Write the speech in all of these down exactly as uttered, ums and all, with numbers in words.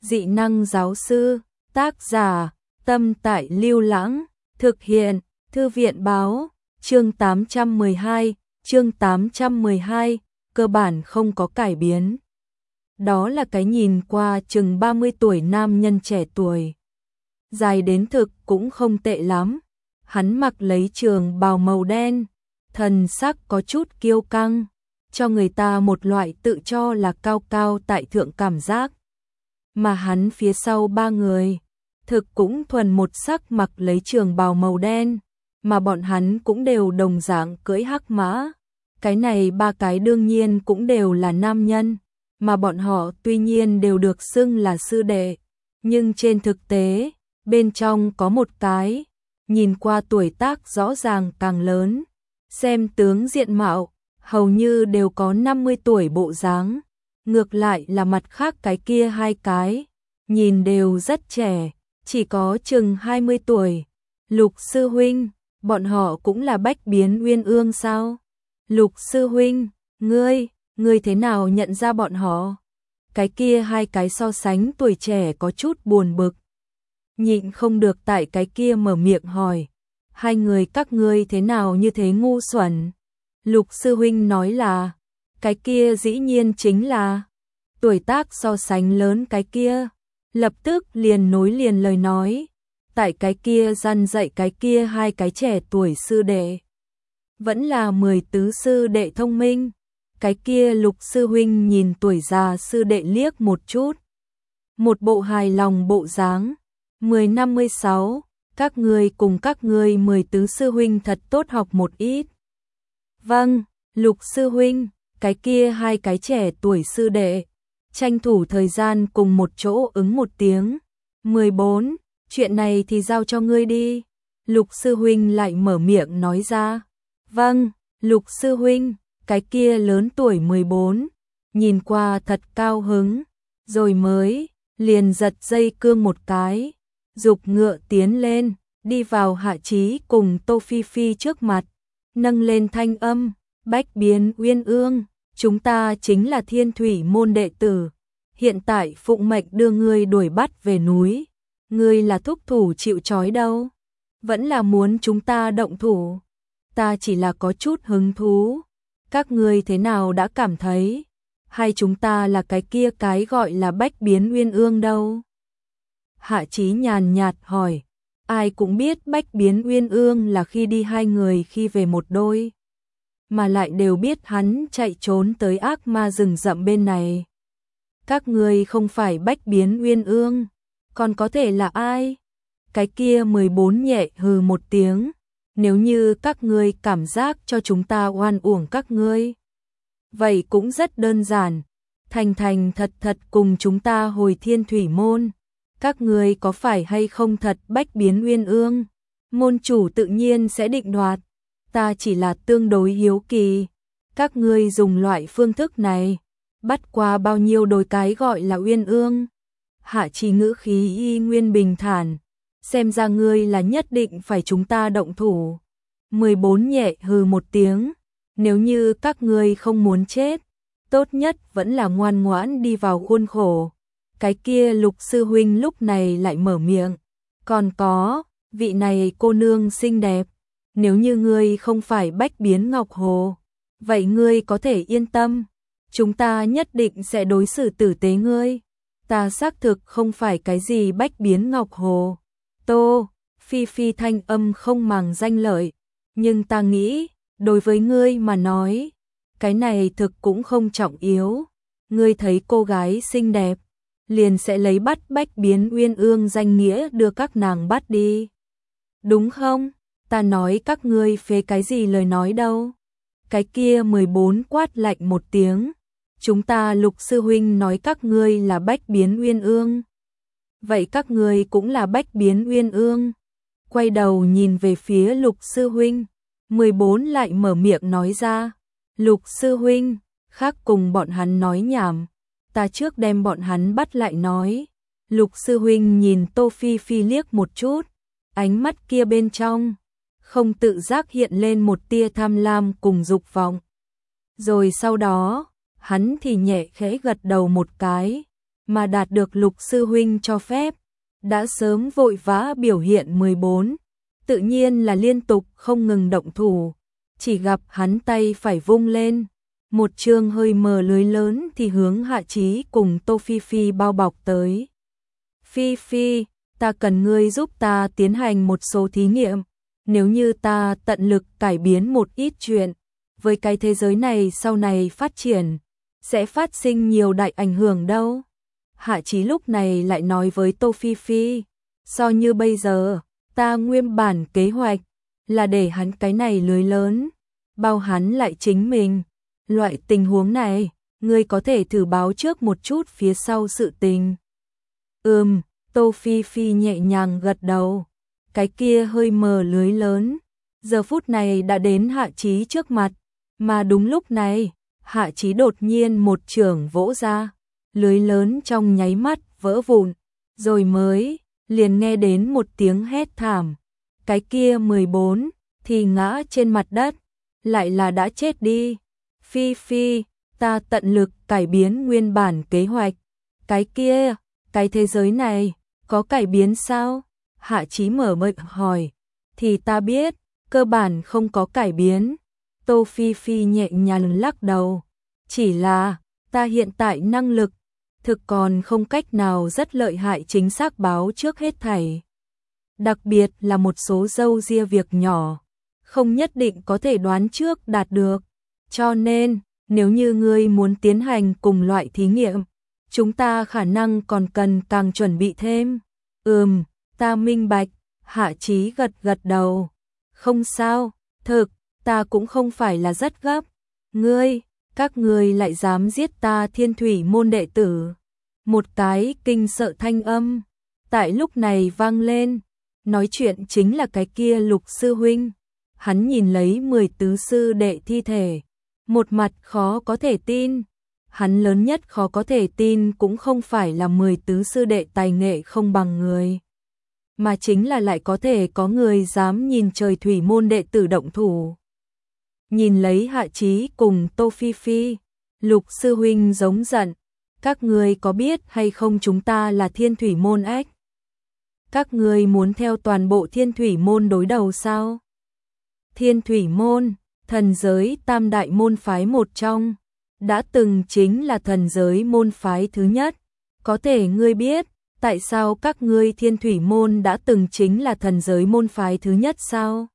Dị năng giáo sư, tác giả, Tâm Tại Lưu Lãng, thực hiện, Thư viện báo, chương tám trăm mười hai, chương tám trăm mười hai, cơ bản không có cải biến. Đó là cái nhìn qua chừng ba mươi tuổi nam nhân trẻ tuổi. Dài đến thực cũng không tệ lắm. Hắn mặc lấy trường bào màu đen, thần sắc có chút kiêu căng, cho người ta một loại tự cho là cao cao tại thượng cảm giác. Mà hắn phía sau ba người, thực cũng thuần một sắc mặc lấy trường bào màu đen, mà bọn hắn cũng đều đồng dạng cưỡi hắc mã. Cái này ba cái đương nhiên cũng đều là nam nhân, mà bọn họ tuy nhiên đều được xưng là sư đệ, nhưng trên thực tế, bên trong có một cái, nhìn qua tuổi tác rõ ràng càng lớn, xem tướng diện mạo, hầu như đều có năm mươi tuổi bộ dáng. Ngược lại là mặt khác cái kia hai cái, nhìn đều rất trẻ, chỉ có chừng hai mươi tuổi. Lục sư huynh, bọn họ cũng là Bách Biến Uyên Ương sao? Lục sư huynh, ngươi, ngươi thế nào nhận ra bọn họ? Cái kia hai cái so sánh tuổi trẻ có chút buồn bực. Nhịn không được tại cái kia mở miệng hỏi, hai người các ngươi thế nào như thế ngu xuẩn? Lục sư huynh nói là, cái kia dĩ nhiên chính là tuổi tác so sánh lớn cái kia, lập tức liền nối liền lời nói, tại cái kia răn dạy cái kia hai cái trẻ tuổi sư đệ. Vẫn là mười tứ sư đệ thông minh, cái kia Lục sư huynh nhìn tuổi già sư đệ liếc một chút. Một bộ hài lòng bộ dáng, mười năm mươi sáu, các ngươi cùng các ngươi mười tứ sư huynh thật tốt học một ít. Vâng, Lục sư huynh, cái kia hai cái trẻ tuổi sư đệ, tranh thủ thời gian cùng một chỗ ứng một tiếng. mười bốn, chuyện này thì giao cho ngươi đi. Lục sư huynh lại mở miệng nói ra. Vâng, Lục sư huynh, cái kia lớn tuổi mười bốn, nhìn qua thật cao hứng, rồi mới, liền giật dây cương một cái, dục ngựa tiến lên, đi vào Hạ Chí cùng Tô Phi Phi trước mặt, nâng lên thanh âm, Bách Biến Uyên Ương, chúng ta chính là Thiên Thủy môn đệ tử, hiện tại phụng mệnh đưa ngươi đuổi bắt về núi, ngươi là thúc thủ chịu trói đâu, vẫn là muốn chúng ta động thủ, ta chỉ là có chút hứng thú, các ngươi thế nào đã cảm thấy, hay chúng ta là cái kia cái gọi là Bách Biến Uyên Ương đâu? Hạ Chí nhàn nhạt hỏi, ai cũng biết Bách Biến Uyên Ương là khi đi hai người khi về một đôi, mà lại đều biết hắn chạy trốn tới ác ma rừng rậm bên này. Các ngươi không phải Bách Biến Uyên Ương, còn có thể là ai? Cái kia mười bốn nhẹ hừ một tiếng, nếu như các ngươi cảm giác cho chúng ta oan uổng các ngươi, vậy cũng rất đơn giản, thành thành thật thật cùng chúng ta hồi Thiên Thủy môn. Các ngươi có phải hay không thật Bách Biến Uyên Ương? Môn chủ tự nhiên sẽ định đoạt, ta chỉ là tương đối hiếu kỳ, các ngươi dùng loại phương thức này, bắt qua bao nhiêu đôi cái gọi là Uyên Ương? Hạ Chí ngữ khí y nguyên bình thản, xem ra ngươi là nhất định phải chúng ta động thủ. mười bốn nhẹ hừ một tiếng, nếu như các ngươi không muốn chết, tốt nhất vẫn là ngoan ngoãn đi vào khuôn khổ. Cái kia Lục sư huynh lúc này lại mở miệng, còn có, vị này cô nương xinh đẹp, nếu như ngươi không phải Bách Biến Ngọc Hồ, vậy ngươi có thể yên tâm, chúng ta nhất định sẽ đối xử tử tế ngươi. Ta xác thực không phải cái gì Bách Biến Ngọc Hồ. Tô Phi Phi thanh âm không màng danh lợi, nhưng ta nghĩ, đối với ngươi mà nói, cái này thực cũng không trọng yếu. Ngươi thấy cô gái xinh đẹp, liền sẽ lấy bắt Bách Biến Uyên Ương danh nghĩa đưa các nàng bắt đi. Đúng không? Ta nói các ngươi phế cái gì lời nói đâu. Cái kia mười bốn quát lạnh một tiếng. Chúng ta Lục sư huynh nói các ngươi là Bách Biến Uyên Ương. Vậy các ngươi cũng là Bách Biến Uyên Ương. Quay đầu nhìn về phía Lục sư huynh. mười bốn lại mở miệng nói ra. Lục sư huynh, khác cùng bọn hắn nói nhảm. Ta trước đem bọn hắn bắt lại nói. Lục sư huynh nhìn Tô Phi Phi liếc một chút, ánh mắt kia bên trong, không tự giác hiện lên một tia tham lam cùng dục vọng. Rồi sau đó, hắn thì nhẹ khẽ gật đầu một cái, mà đạt được Lục sư huynh cho phép, đã sớm vội vã biểu hiện mười bốn, tự nhiên là liên tục không ngừng động thủ, chỉ gặp hắn tay phải vung lên, một chương hơi mờ lưới lớn thì hướng Hạ Chí cùng Tô Phi Phi bao bọc tới. Phi Phi, ta cần ngươi giúp ta tiến hành một số thí nghiệm, nếu như ta tận lực cải biến một ít chuyện, với cái thế giới này sau này phát triển, sẽ phát sinh nhiều đại ảnh hưởng đâu. Hạ Chí lúc này lại nói với Tô Phi Phi, so như bây giờ, ta nguyên bản kế hoạch là để hắn cái này lưới lớn, bao hắn lại chính mình. Loại tình huống này, ngươi có thể thử báo trước một chút phía sau sự tình. Ừm, Tô Phi Phi nhẹ nhàng gật đầu, cái kia hơi mờ lưới lớn, giờ phút này đã đến Hạ Chí trước mặt, mà đúng lúc này, Hạ Chí đột nhiên một chưởng vỗ ra, lưới lớn trong nháy mắt vỡ vụn, rồi mới liền nghe đến một tiếng hét thảm, cái kia mười bốn thì ngã trên mặt đất, lại là đã chết đi. Phi Phi, ta tận lực cải biến nguyên bản kế hoạch, cái kia, cái thế giới này, có cải biến sao? Hạ Chí mở miệng hỏi, thì ta biết, cơ bản không có cải biến. Tô Phi Phi nhẹ nhàng lắc đầu, chỉ là, ta hiện tại năng lực, thực còn không cách nào rất lợi hại chính xác báo trước hết thảy. Đặc biệt là một số dâu ria việc nhỏ, không nhất định có thể đoán trước đạt được. Cho nên, nếu như ngươi muốn tiến hành cùng loại thí nghiệm, chúng ta khả năng còn cần càng chuẩn bị thêm. Ừm, ta minh bạch, Hạ Chí gật gật đầu. Không sao, thực, ta cũng không phải là rất gấp. Ngươi, các ngươi lại dám giết ta Thiên Thủy môn đệ tử. Một cái kinh sợ thanh âm, tại lúc này vang lên, nói chuyện chính là cái kia Lục sư huynh. Hắn nhìn lấy mười tứ sư đệ thi thể, một mặt khó có thể tin. Hắn lớn nhất khó có thể tin cũng không phải là mười tứ sư đệ tài nghệ không bằng người, mà chính là lại có thể có người dám nhìn trời thủy môn đệ tử động thủ. Nhìn lấy Hạ Chí cùng Tô Phi Phi, Lục sư huynh giống giận, các ngươi có biết hay không chúng ta là Thiên Thủy môn ách? Các ngươi muốn theo toàn bộ Thiên Thủy môn đối đầu sao? Thiên Thủy môn, thần giới tam đại môn phái một trong, đã từng chính là thần giới môn phái thứ nhất. Có thể ngươi biết, tại sao các ngươi Thiên Thủy môn đã từng chính là thần giới môn phái thứ nhất sao?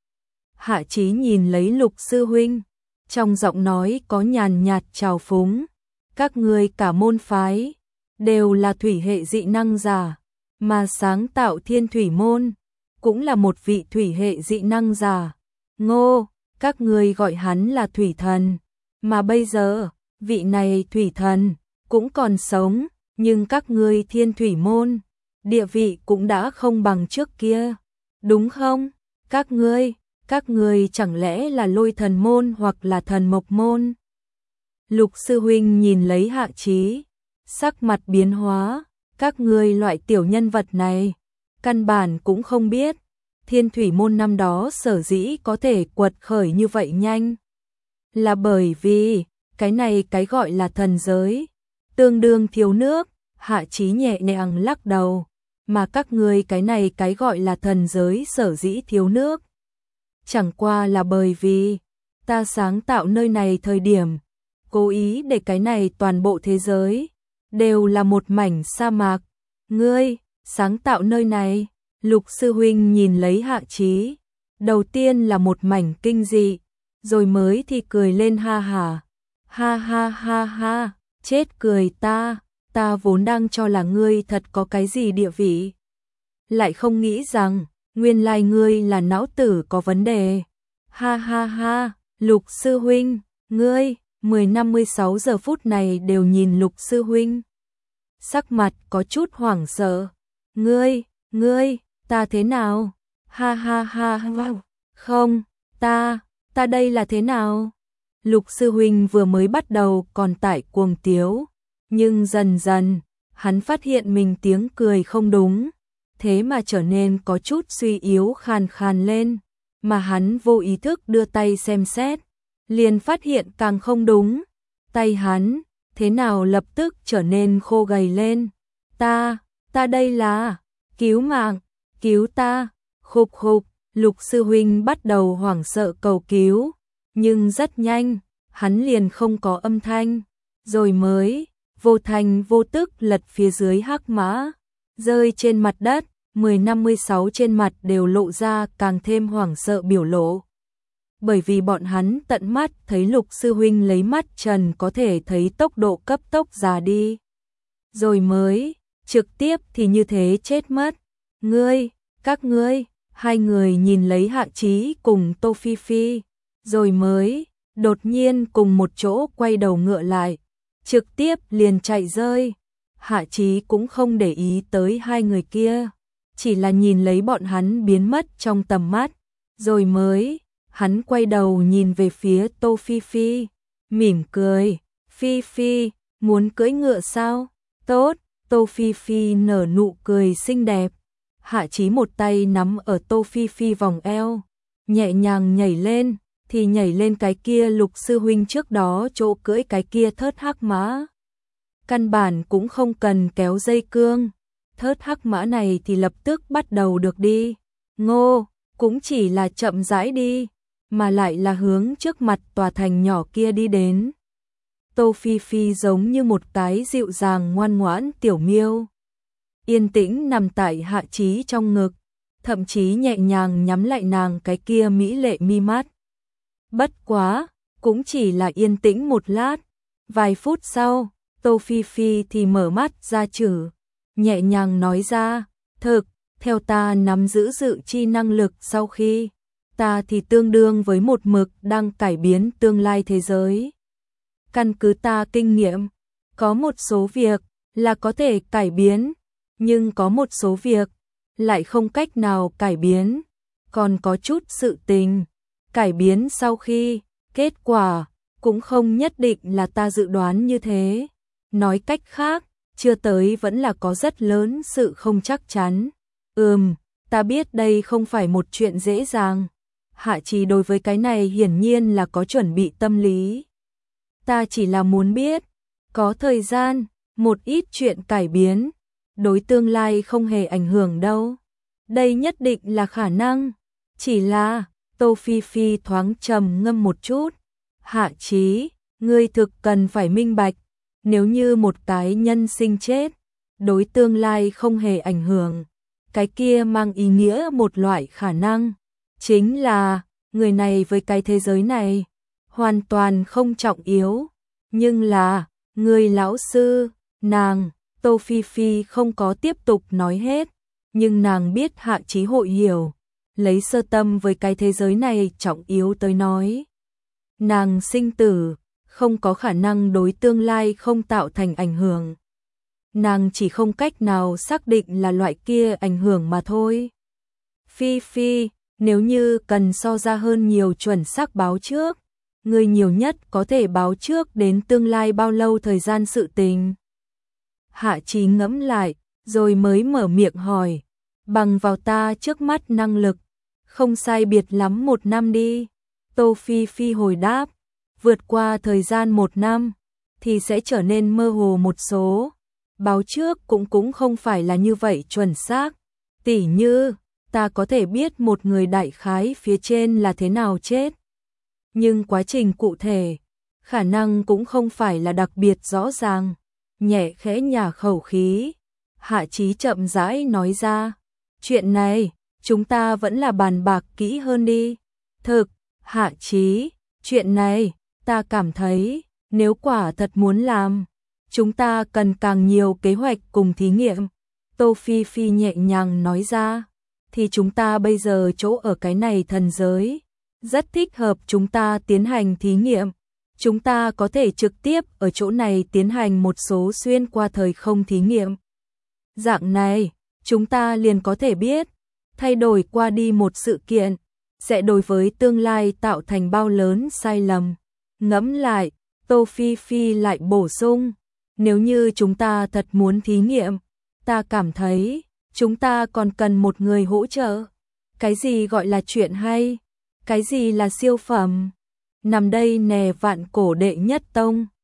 Hạ Chí nhìn lấy Lục sư huynh, trong giọng nói có nhàn nhạt trào phúng. Các ngươi cả môn phái, đều là thủy hệ dị năng giả, mà sáng tạo Thiên Thủy môn, cũng là một vị thủy hệ dị năng giả. Ngô, các ngươi gọi hắn là thủy thần, mà bây giờ, vị này thủy thần, cũng còn sống, nhưng các ngươi Thiên Thủy môn, địa vị cũng đã không bằng trước kia, đúng không? Các ngươi, các ngươi chẳng lẽ là Lôi thần môn hoặc là Thần Mộc môn? Lục sư huynh nhìn lấy Hạ Chí, sắc mặt biến hóa, các ngươi loại tiểu nhân vật này, căn bản cũng không biết, Thiên Thủy môn năm đó sở dĩ có thể quật khởi như vậy nhanh, là bởi vì, cái này cái gọi là thần giới, tương đương thiếu nước. Hạ Chí nhẹ nhàng lắc đầu, mà các ngươi cái này cái gọi là thần giới sở dĩ thiếu nước, chẳng qua là bởi vì, ta sáng tạo nơi này thời điểm, cố ý để cái này toàn bộ thế giới, đều là một mảnh sa mạc. Ngươi, sáng tạo nơi này, Lục sư huynh nhìn lấy Hạ Chí, đầu tiên là một mảnh kinh dị, rồi mới thì cười lên ha hả. Ha ha ha ha, chết cười ta, ta vốn đang cho là ngươi thật có cái gì địa vị. Lại không nghĩ rằng, nguyên lai ngươi là não tử có vấn đề. Ha ha ha, Lục sư huynh, ngươi, mười năm mươi sáu giờ phút này đều nhìn Lục sư huynh. Sắc mặt có chút hoảng sợ. Ngươi, ngươi, ta thế nào? Ha ha ha, wow. Không, ta, ta đây là thế nào? Lục sư huynh vừa mới bắt đầu còn tại cuồng tiếu, nhưng dần dần, hắn phát hiện mình tiếng cười không đúng, thế mà trở nên có chút suy yếu khàn khàn lên, mà hắn vô ý thức đưa tay xem xét, liền phát hiện càng không đúng, tay hắn, thế nào lập tức trở nên khô gầy lên. Ta, ta đây là, cứu mạng, cứu ta, khục khục, Lục sư huynh bắt đầu hoảng sợ cầu cứu, nhưng rất nhanh, hắn liền không có âm thanh, rồi mới, vô thành vô tức lật phía dưới hắc mã, rơi trên mặt đất, mười năm mươi sáu trên mặt đều lộ ra càng thêm hoảng sợ biểu lộ. Bởi vì bọn hắn tận mắt thấy Lục sư huynh lấy mắt trần có thể thấy tốc độ cấp tốc già đi. Rồi mới, trực tiếp thì như thế chết mất. Ngươi, các ngươi, hai người nhìn lấy Hạ Chí cùng Tô Phi Phi, rồi mới, đột nhiên cùng một chỗ quay đầu ngựa lại, trực tiếp liền chạy rơi. Hạ Chí cũng không để ý tới hai người kia, chỉ là nhìn lấy bọn hắn biến mất trong tầm mắt, rồi mới, hắn quay đầu nhìn về phía Tô Phi Phi, mỉm cười, Phi Phi, muốn cưỡi ngựa sao? Tốt, Tô Phi Phi nở nụ cười xinh đẹp. Hạ Chí một tay nắm ở Tô Phi Phi vòng eo, nhẹ nhàng nhảy lên, thì nhảy lên cái kia Lục sư huynh trước đó chỗ cưỡi cái kia thớt hắc mã. Căn bản cũng không cần kéo dây cương, thớt hắc mã này thì lập tức bắt đầu được đi. Ngô, cũng chỉ là chậm rãi đi, mà lại là hướng trước mặt tòa thành nhỏ kia đi đến. Tô Phi Phi giống như một cái dịu dàng ngoan ngoãn tiểu miêu, yên tĩnh nằm tại Hạ Chí trong ngực, thậm chí nhẹ nhàng nhắm lại nàng cái kia mỹ lệ mi mắt. Bất quá, cũng chỉ là yên tĩnh một lát, vài phút sau, Tô Phi Phi thì mở mắt ra chử, nhẹ nhàng nói ra, thực, theo ta nắm giữ dự chi năng lực sau khi, ta thì tương đương với một mực đang cải biến tương lai thế giới. Căn cứ ta kinh nghiệm, có một số việc là có thể cải biến, nhưng có một số việc lại không cách nào cải biến, còn có chút sự tình cải biến sau khi, kết quả cũng không nhất định là ta dự đoán như thế. Nói cách khác, chưa tới vẫn là có rất lớn sự không chắc chắn. Ừm, ta biết đây không phải một chuyện dễ dàng. Hạ Chí đối với cái này hiển nhiên là có chuẩn bị tâm lý. Ta chỉ là muốn biết, có thời gian, một ít chuyện cải biến, đối tương lai không hề ảnh hưởng đâu. Đây nhất định là khả năng, chỉ là, Tô Phi Phi thoáng trầm ngâm một chút. Hạ Chí, ngươi thực cần phải minh bạch, nếu như một cái nhân sinh chết, đối tương lai không hề ảnh hưởng, cái kia mang ý nghĩa một loại khả năng, chính là, người này với cái thế giới này, hoàn toàn không trọng yếu. Nhưng là, người lão sư, nàng, Tô Phi Phi không có tiếp tục nói hết, nhưng nàng biết Hạ Chí hội hiểu, lấy sơ tâm với cái thế giới này trọng yếu tới nói. Nàng sinh tử, không có khả năng đối tương lai không tạo thành ảnh hưởng. Nàng chỉ không cách nào xác định là loại kia ảnh hưởng mà thôi. Phi Phi, nếu như cần so ra hơn nhiều chuẩn xác báo trước, người nhiều nhất có thể báo trước đến tương lai bao lâu thời gian sự tình. Hạ Chí ngẫm lại, rồi mới mở miệng hỏi, bằng vào ta trước mắt năng lực, không sai biệt lắm một năm đi. Tô Phi Phi hồi đáp, vượt qua thời gian một năm, thì sẽ trở nên mơ hồ một số. Báo trước cũng cũng không phải là như vậy chuẩn xác. Tỉ như, ta có thể biết một người đại khái phía trên là thế nào chết. Nhưng quá trình cụ thể, khả năng cũng không phải là đặc biệt rõ ràng. Nhẹ khẽ nhả khẩu khí, Hạ Chí chậm rãi nói ra, chuyện này, chúng ta vẫn là bàn bạc kỹ hơn đi. Thực, Hạ Chí, chuyện này, ta cảm thấy, nếu quả thật muốn làm, chúng ta cần càng nhiều kế hoạch cùng thí nghiệm. Tô Phi Phi nhẹ nhàng nói ra, thì chúng ta bây giờ chỗ ở cái này thần giới, rất thích hợp chúng ta tiến hành thí nghiệm. Chúng ta có thể trực tiếp ở chỗ này tiến hành một số xuyên qua thời không thí nghiệm. Dạng này, chúng ta liền có thể biết, thay đổi qua đi một sự kiện, sẽ đối với tương lai tạo thành bao lớn sai lầm. Ngẫm lại, Tô Phi Phi lại bổ sung, nếu như chúng ta thật muốn thí nghiệm, ta cảm thấy, chúng ta còn cần một người hỗ trợ. Cái gì gọi là chuyện hay? Cái gì là siêu phẩm? Nằm đây nè vạn cổ đệ nhất tông.